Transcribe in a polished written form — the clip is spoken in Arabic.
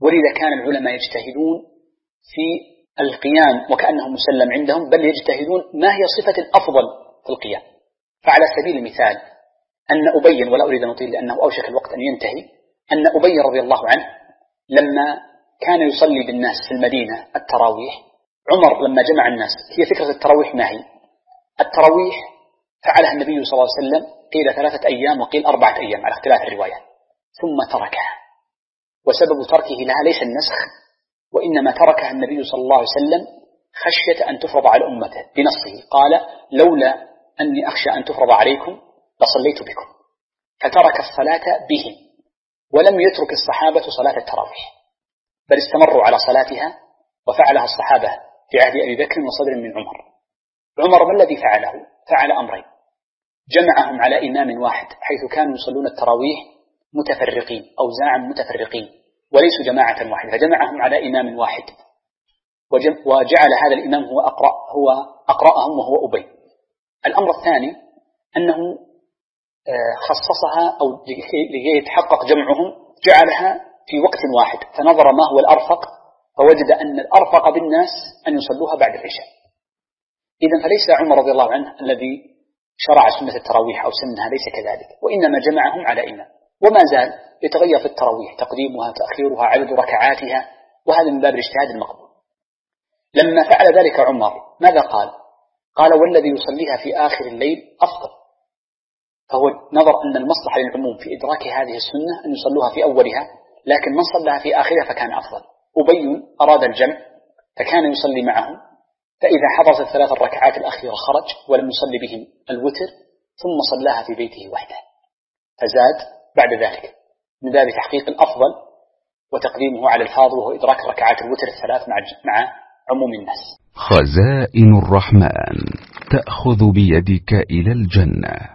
ولذا كان العلماء يجتهدون في القيام وكأنهم مسلم عندهم، بل يجتهدون ما هي صفة الأفضل في القيام. فعلى سبيل المثال أن أبي، ولا أريد أن أطيل لأنه أوشك الوقت أن ينتهي، أن أبي رضي الله عنه لما كان يصلي بالناس في المدينة التراويح، عمر لما جمع الناس، هي فكرة التراويح ما هي؟ التراويح فعلها النبي صلى الله عليه وسلم قيل 3 أيام وقيل 4 أيام على اختلاف الروايات، ثم تركها. وسبب تركه لها ليس النسخ، وإنما تركها النبي صلى الله عليه وسلم خشية أن تفرض على أمته بنصه، قال لولا أني أخشى أن تفرض عليكم لصليت بكم، فترك الصلاة بهم، ولم يترك الصحابة صلاة التراويح، بل استمروا على صلاتها، وفعلها الصحابة في عهد أبي بكر وصدر من عمر. عمر ما الذي فعله؟ فعل أمرين: جمعهم على إمام واحد، حيث كانوا يصلون التراويح متفرقين، أوزاعا متفرقين وليسوا جماعة واحدة، فجمعهم على إمام واحد، وجعل هذا الإمام هو أقرأهم وهو أبي. الأمر الثاني أنه خصصها، أو لكي يتحقق جمعهم جعلها في وقت واحد، فنظر ما هو الأرفق، فوجد أن الأرفق بالناس أن يصلوها بعد العشاء. إذن فليس عمر رضي الله عنه الذي شرع سنة التراويح أو سنها، ليس كذلك، وإنما جمعهم على إمام، وما زال يتغير في التراويح تقديمها تأخيرها عدد ركعاتها، وهذا من باب الاجتهاد المقبول. لما فعل ذلك عمر ماذا قال؟ قال والذي يصليها في آخر الليل أفضل. فهو نظر أن المصلحة للعموم في إدراك هذه السنة أن يصلوها في أولها، لكن من صلىها في آخرها فكان أفضل. أبي أراد الجمع فكان يصلي معهم، فإذا حضرت 3 الركعات الأخيرة خرج ولم يصلي بهم الوتر، ثم صلاها في بيته وحده، فزاد بعد ذلك من باب تحقيق الأفضل وتقديمه على الفاضل، وهو إدراك ركعات الوتر 3 مع عموم الناس. خزائن الرحمن تأخذ بيدك إلى الجنة.